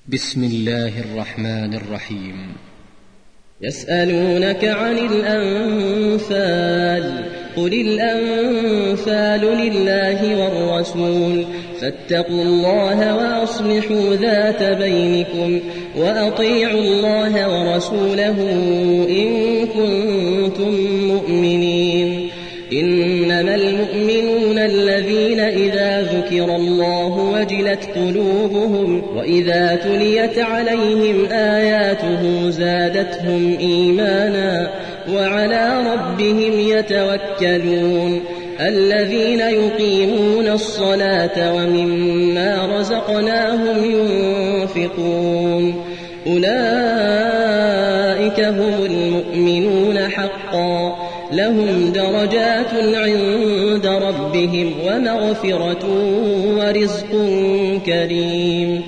بسم الله الرحمن الرحيم. يسألونك عن الأنفال قل الأنفال لله والرسول فاتقوا الله وأصلحوا ذات بينكم وأطيعوا الله ورسوله إن كنتم مؤمنين. إنما المؤمنون الذين إذا ذكر الله وجلت قلوبهم وإذا تليت عليهم آياته زادتهم إيمانا وعلى ربهم يتوكلون. الذين يقيمون الصلاة ومما رزقناهم ينفقون أولئك هم المؤمنون حقا لهم درجات عند ربهم ومغفرة ورزق كريم.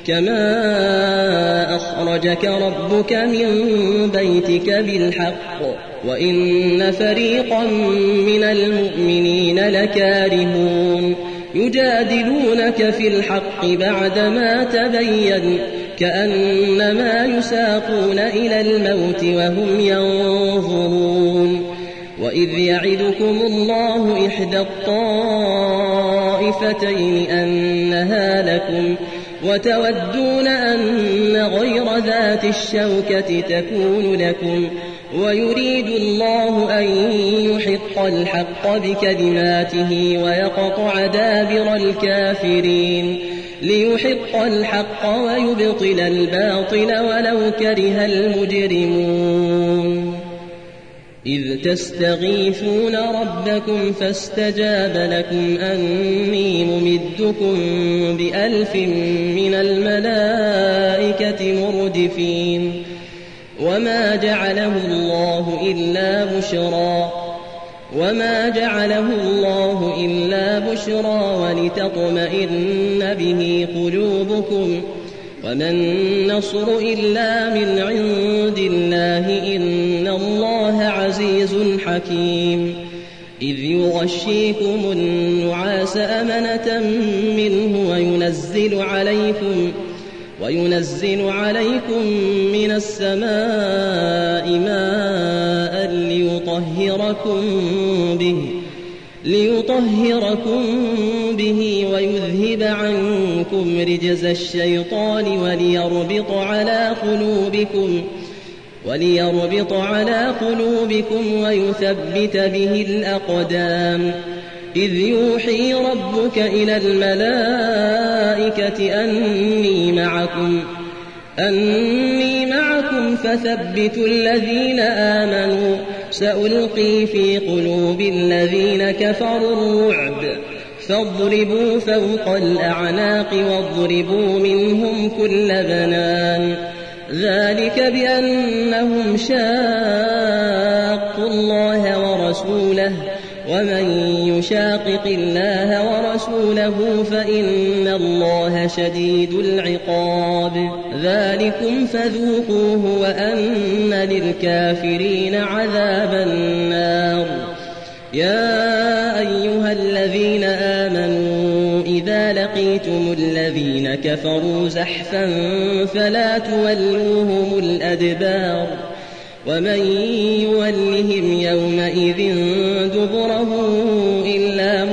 كما أخرجك ربك من بيتك بالحق وإن فريقا من المؤمنين لكارهون يجادلونك في الحق بعدما تبين كأنما يساقون إلى الموت وهم ينظرون. وإذ يعدكم الله إحدى الطائفتين أنها لكم وتودون أن غير ذات الشوكة تكون لكم ويريد الله أن يحق الحق بكلماته ويقطع دابر الكافرين ليحق الحق ويبطل الباطل ولو كره المجرمون. إذ تستغيثون ربكم فاستجاب لكم أني ممدكم ب1000 من الملائكة مردفين. وما جعله الله إلا بشرى ولتطمئن به قلوبكم وما النصر إلا من عند الله إن الله عزيز حكيم. إذ يغشيكم النعاس أمنة منه وينزل عليكم من السماء ماء ليطهركم به ويذهب عنكم رجز الشيطان وليربط على قلوبكم ويثبت به الأقدام. إذ يوحي ربك إلى الملائكة أني معكم فثبتوا الذين آمنوا سألقي في قلوب الذين كفروا الرعب فاضربوا فوق الأعناق واضربوا منهم كل بنان. ذلك بأنهم شاقوا الله ورسوله ومن يشاقق الله ورسوله فإن الله شديد العقاب. ذلكم فذوقوه وأن للكافرين عذاب النار. يا أيها الذين آمنوا إذا لقيتم الذين كفروا زحفا فلا تولوهم الأدبار ومن يولهم يومئذ دبره إلا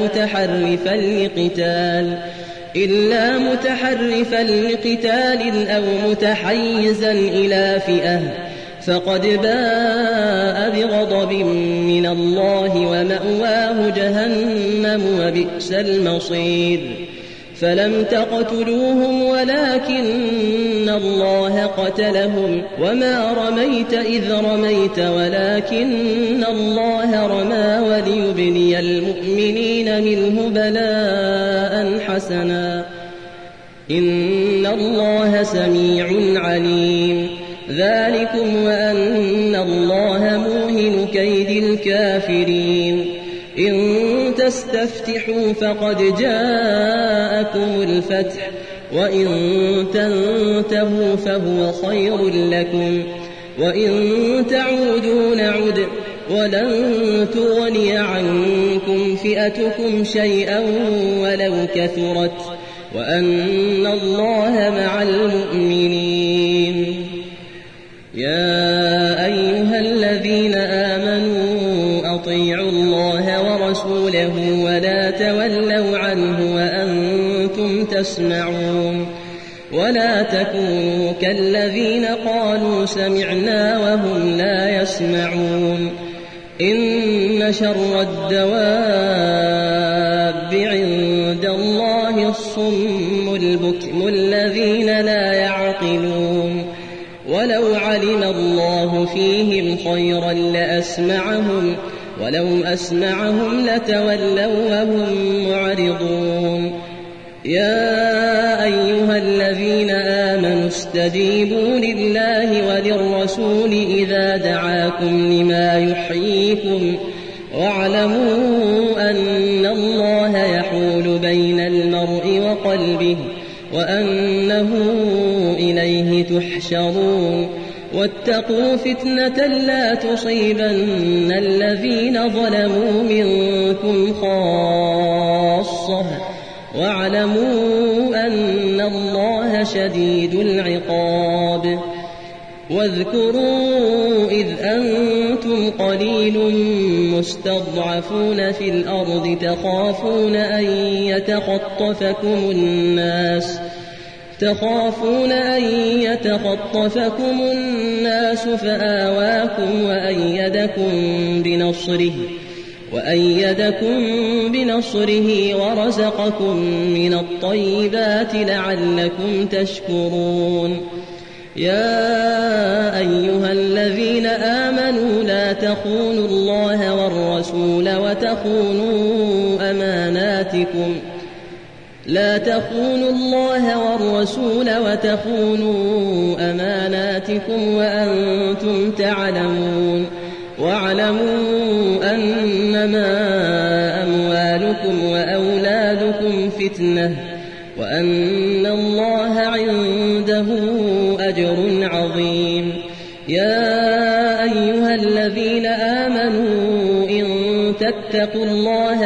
متحرفا لقتال أو متحيزا إلى فئة فقد باء بغضب من الله ومأواه جهنم وبئس المصير. فلم تقتلوهم ولكن الله قتلهم وما رميت إذ رميت ولكن الله رمى وليبلي المؤمنين منه بلاء حسنا إن الله سميع عليم. ذلكم وأن الله موهن كيد الكافرين. إن تستفتحوا فقد جاءكم الفتح وإن تنتهوا فهو خير لكم وإن تعودوا نعد ولن تغني عنكم فئتكم شيئا ولو كثرت وأن الله مع المؤمنين. ولا تكونوا كالذين قالوا سمعنا وهم لا يسمعون إن شر الدواب عند الله الصم البكم الذين لا يعقلون ولو علم الله فيهم خيرا لأسمعهم ولو أسمعهم لتولوا وهم معرضون يا أيها الذين آمنوا استجيبوا لله وللرسول إذا دعاكم لما يحييكم واعلموا أن الله يحول بين المرء وقلبه وأنه إليه تحشرون واتقوا فتنة لا تصيبن الذين ظلموا منكم خاصة واعلموا أن الله شديد العقاب واذكروا إذ أنتم قليل مستضعفون في الأرض تخافون أن يتخطفكم الناس فآواكم وأيدكم بنصره ورزقكم من الطيبات لعلكم تشكرون يا أيها الذين آمنوا لا تخونوا الله والرسول وتخونوا أماناتكم وأنتم تعلمون واعلموا أنما أموالكم وأولادكم فتنة وأن الله عنده أجر عظيم يا أيها الذين آمنوا إن تتقوا الله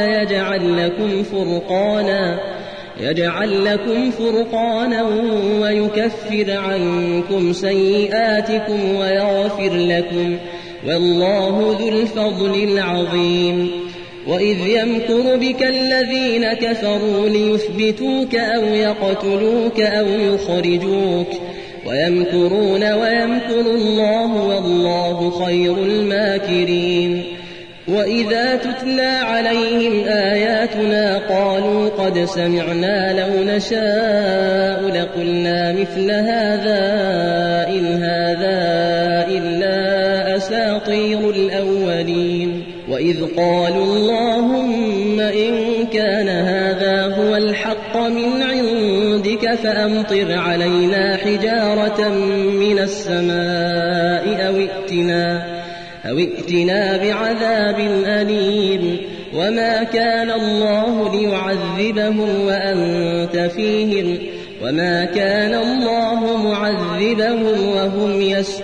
يجعل لكم فرقانا ويكفر عنكم سيئاتكم ويغفر لكم والله ذو الفضل العظيم وإذ يمكر بك الذين كفروا ليثبتوك أو يقتلوك أو يخرجوك ويمكرون ويمكر الله والله خير الماكرين وإذا تتلى عليهم آياتنا قالوا قد سمعنا لو نشاء لقلنا مثل هذا إن هذا إلا أساطير الأولين وإذ قالوا اللهم إن كان هذا هو الحق من عندك فأمطر علينا حجارة من السماء أو ائتنا بعذاب أليم وما كان الله ليعذبهم وأنت فيهم وما كان الله معذبهم وهم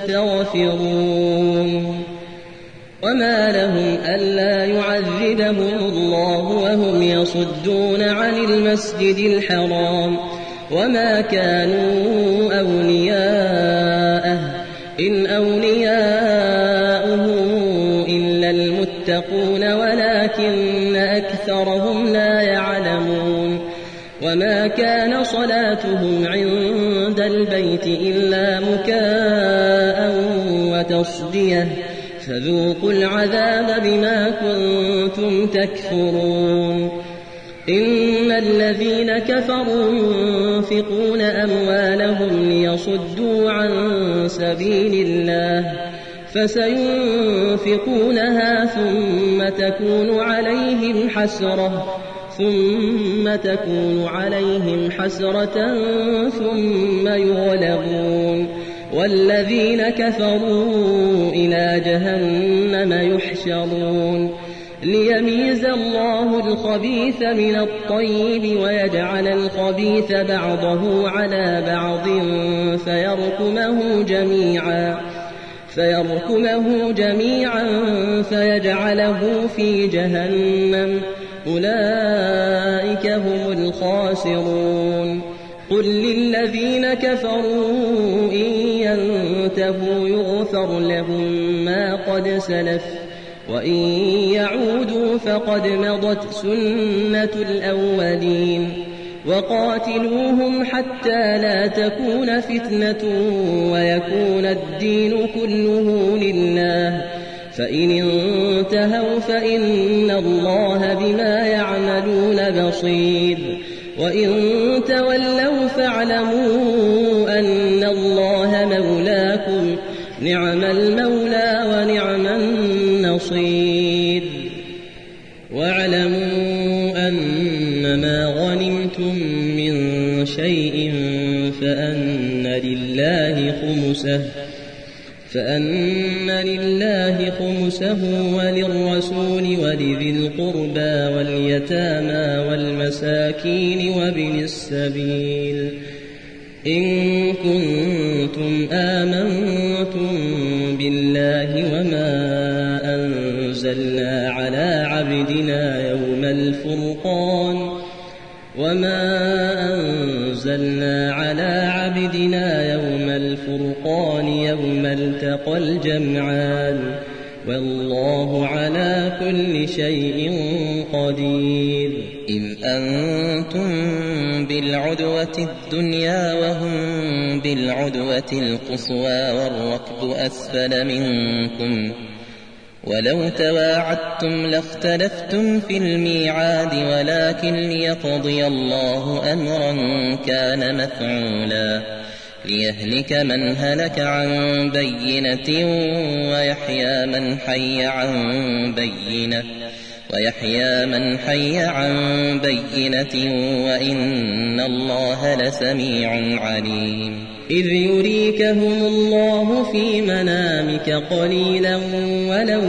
يستغفرون وما لهم ألا يعذبهم الله وهم يصدون عن المسجد الحرام وما كانوا أولياءه إن أولياؤه إلا المتقون ولكن أكثرهم لا يعلمون وما كان صلاتهم عند البيت إلا مكاء وتصدية فذوقوا العذاب بما كنتم تكفرون إن الذين كفروا ينفقون أموالهم ليصدوا عن سبيل الله فسينفقونها ثم تكون عليهم حسرة ثم يغلبون والذين كفروا إلى جهنم يحشرون ليميز الله الخبيث من الطيب ويجعل الخبيث بعضه على بعض فيركمه جميعا فيجعله في جهنم أولئك هم الخاسرون قل للذين كفروا إن ينتهوا يغفر لهم ما قد سلف وإن يعودوا فقد مضت سنة الأولين وقاتلوهم حتى لا تكون فتنة ويكون الدين كله لله، فإن انتهوا فإن الله بما يعملون بصير، وإن تولوا فاعلموا أن الله مولاكم، نعم المولى ونعم النصير. واعلموا أنما غنمتم من شيء فأن لله خمسه وللرسول ولذي القربى واليتامى والمساكين وابن السبيل، إن كنتم آمنتم بالله وما أنزلنا على عبدنا يوم الفرقان يوم التقى الجمعان، والله على كل شيء قدير. إذ أنتم بالعدوة الدنيا وهم بالعدوة القصوى والركب أسفل منكم، ولو تواعدتم لاختلفتم في الميعاد، ولكن ليقضي الله أمرا كان مفعولا، ليهلك من هلك عن بينة ويحيى من حي عن بينة وإن الله لسميع عليم. إذ يريكهم الله في منامك قليلا ولو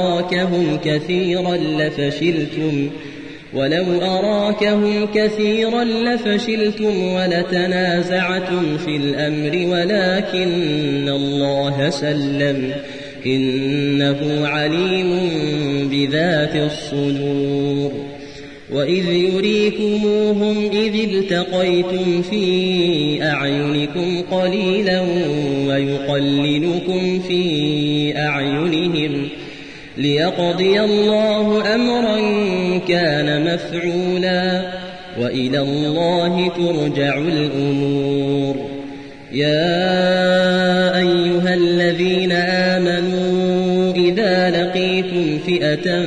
أراكهم كثيرا لفشلتم ولتنازعتم في الأمر، ولكن الله سلم، إنه عليم بذات الصدور. وإذ يريكموهم إذ التقيتم في أعينكم قليلا ويقللكم في أعينهم، ليقضي الله أمرا كان مفعولا، وإلى الله ترجع الأمور. يا أيها الذين آمنوا إذا لقيتم فئة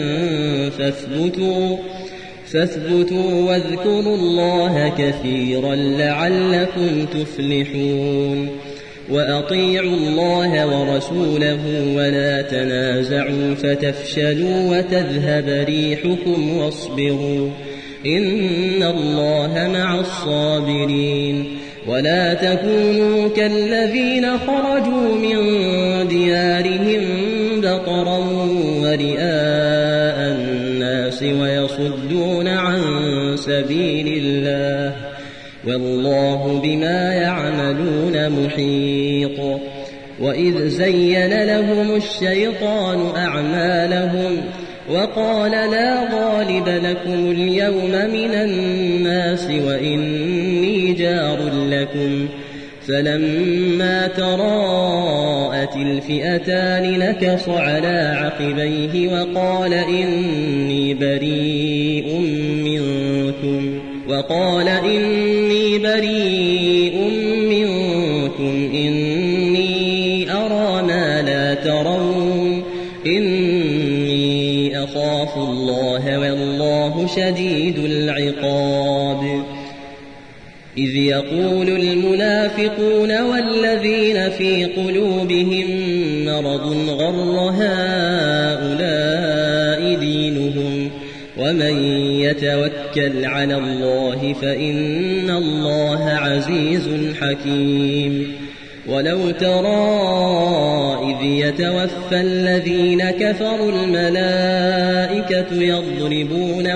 فاثبتوا واذكروا الله كثيرا لعلكم تفلحون. وأطيعوا الله ورسوله ولا تنازعوا فتفشلوا وتذهب ريحكم واصبروا، إن الله مع الصابرين. ولا تكونوا كالذين خرجوا من ديارهم بطرا ورئاء الناس ويصدون عن سبيل الله، والله بما يعملون محيط. وإذ زين لهم الشيطان أعمالهم وقال لا غالب لكم اليوم من الناس وإني جار لكم، فلما تراءت الفئتان نكص على عقبيه وقال إني بريء منكم إني أرى ما لا ترون، إني أخاف الله والله شديد العقاب. إذ يقول المنافقون والذين في قلوبهم مرض غر هؤلاء دينهم، ومن يتوكل على الله فإن الله عزيز حكيم. ولو ترى إذ يتوفى الذين كفروا الملائكة يضربون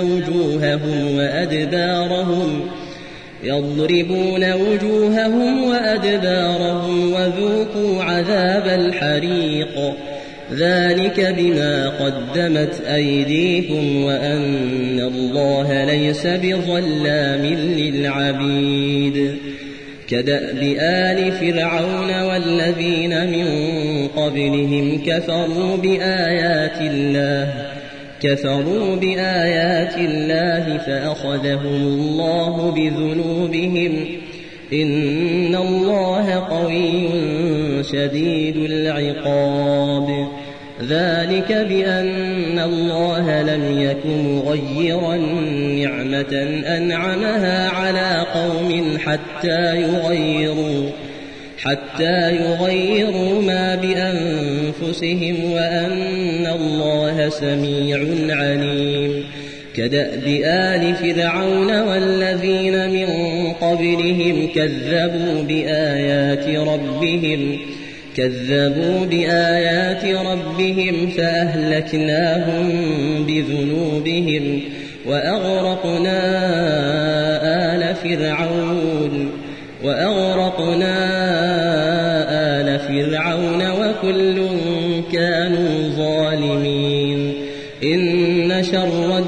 وجوههم وأدبارهم وذوقوا عذاب الحريق، ذلك بما قدمت أيديكم وأن الله ليس بظلام للعبيد. كدأب آل فرعون والذين من قبلهم كفروا بآيات الله كفروا بآيات الله فأخذهم الله بذنوبهم إن الله قوي شديد العقاب ذلك بأن الله لم يكن مغيرا نعمة أنعمها على قوم حتى يغيروا ما بأنفسهم وأن الله سميع عليم كدأب آل فرعون والذين من قبلهم كذبوا بآيات ربهم فأهلكناهم بذنوبهم وأغرقنا آل فرعون وكل كانوا ظالمين إن شر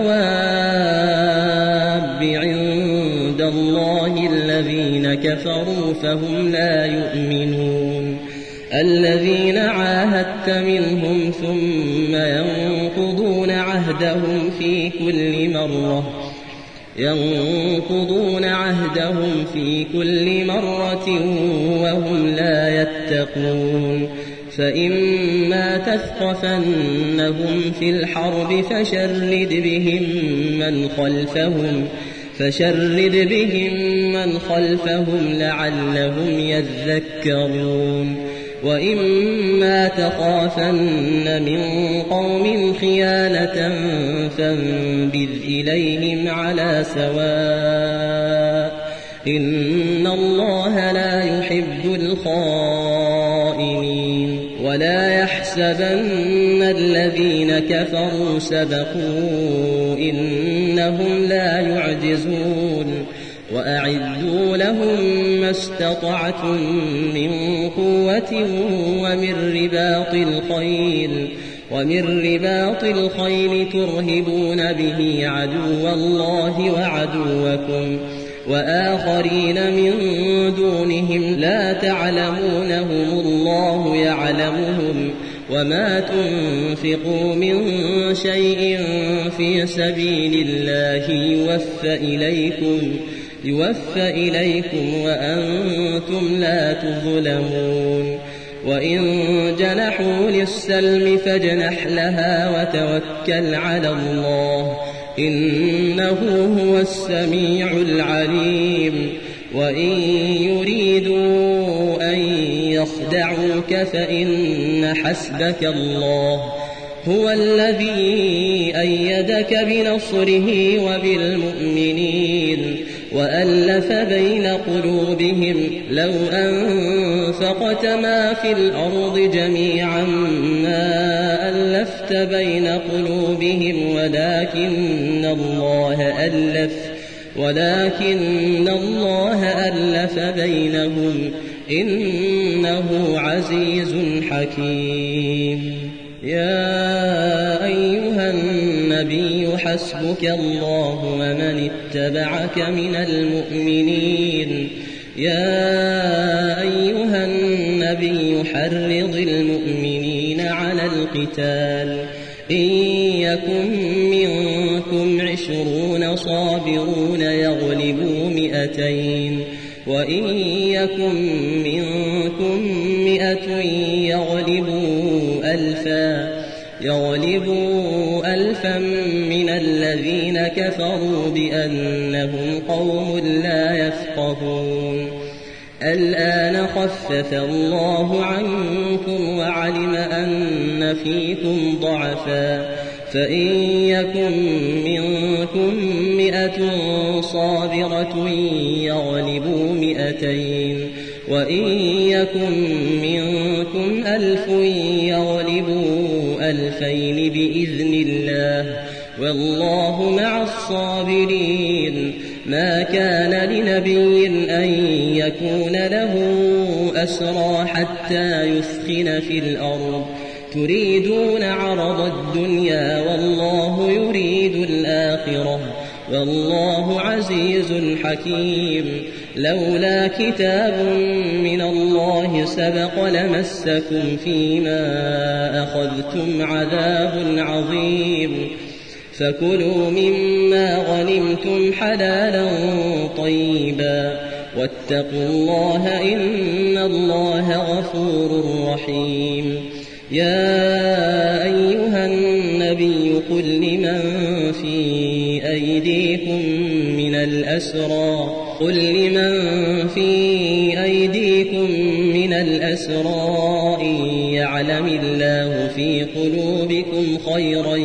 الدواب عند الله الذين كفروا فهم لا يؤمنون الذين عاهدت منهم ثم ينقضون عهدهم في كل مرة وهم لا يتقون فإما تثقفنهم في الحرب فشرد بهم من خلفهم لعلهم يذكرون وإما تخافن من قوم خيانة فانبذ إليهم على سواء إن الله لا يحب الخائنين ولا يحسبن الذين كفروا سبقوا إنهم لا يعجزون وأعدوا لهم ما استطعتم من قوة ومن رباط الخيل ترهبون به عدو الله وعدوكم وآخرين من دونهم لا تعلمونهم الله يعلمهم وما تنفقوا من شيء في سبيل الله يوفى إليكم وأنتم لا تظلمون وإن جنحوا للسلم فاجنح لها وتوكل على الله إنه هو السميع العليم وإن يريدوا أن يخدعوك فإن حسبك الله هو الذي أيدك بنصره وبالمؤمنين وألف بين قلوبهم لو أنفقت ما في الأرض جميعا ما ألفت بين قلوبهم ولكن الله ألف بينهم إنه عزيز حكيم يا أيها النبي حسبك الله ومن اتبعك من المؤمنين يا أيها النبي حرض المؤمنين على القتال إن يكن منكم 20 صابرون يغلبوا 200 وإن يكن منكم 100 يغلبوا 1000 من الذين كفروا بأنهم قوم لا يفقهون الآن خفف الله عنكم وعلم أن فيكم ضعفا فإن يكن منكم 100 صابرة يغلبوا 200 وإن يكن منكم 1000 يغلبوا 2000 بإذن الله والله مع الصابرين ما كان لنبي أن يكون له أسرى حتى يثخن في الأرض تريدون عرض الدنيا والله يريد الآخرة والله عزيز حكيم لولا كتاب من الله الله سبق لمسكم فيما أخذتم عذاب عظيم فكلوا مما غنمتم حلالا طيبا واتقوا الله إن الله غفور رحيم يا أيها النبي قل لمن في أيديكم من الأسرى إن يعلم الله في قلوبكم خيرا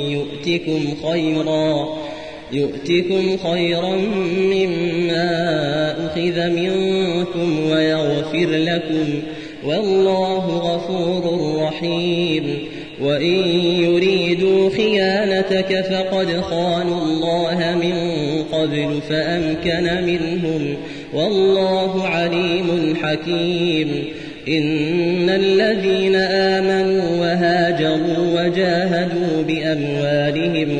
يؤتكم خيرا مما أخذ منكم ويغفر لكم والله غفور رحيم وإن يريدوا خيانتك فقد خانوا الله من قبل فأمكن منهم والله عليم حكيم إن الذين آمنوا وهاجروا وجاهدوا بأموالهم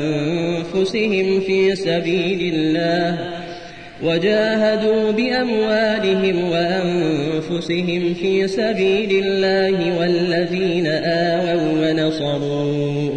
وأنفسهم في سبيل الله والذين آووا ونصروا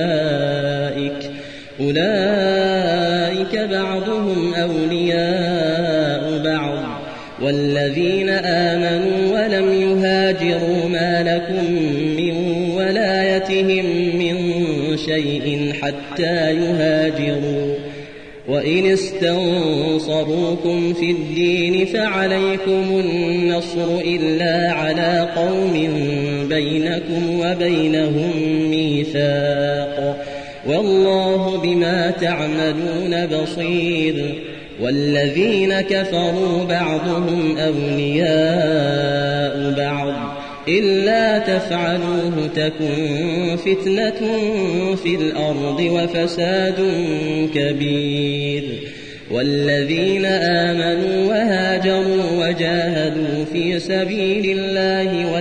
أولئك بعضهم أولياء بعض والذين آمنوا ولم يهاجروا ما لكم من ولايتهم من شيء حتى يهاجروا وإن استنصروكم في الدين فعليكم النصر إلا على قوم بينكم وبينهم ميثاق والله بما تعملون بصير والذين كفروا بعضهم أولياء بعض إلا تفعلوه تكن فتنة في الأرض وفساد كبير والذين آمنوا وهاجروا وجاهدوا في سبيل الله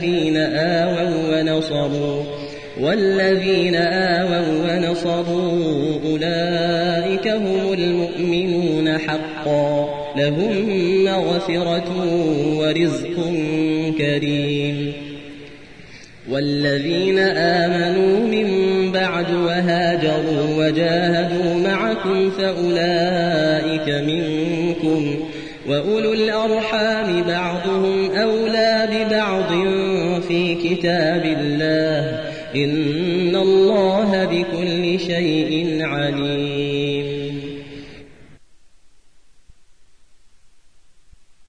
والذين آووا ونصروا أولئك هم المؤمنون حقا لهم مغفرة ورزق كريم والذين آمنوا من بعد وهاجروا وجاهدوا معكم فأولئك منكم وأولو الأرحام بعضهم أولى ببعض في كتاب الله إن الله بكل شيء عليم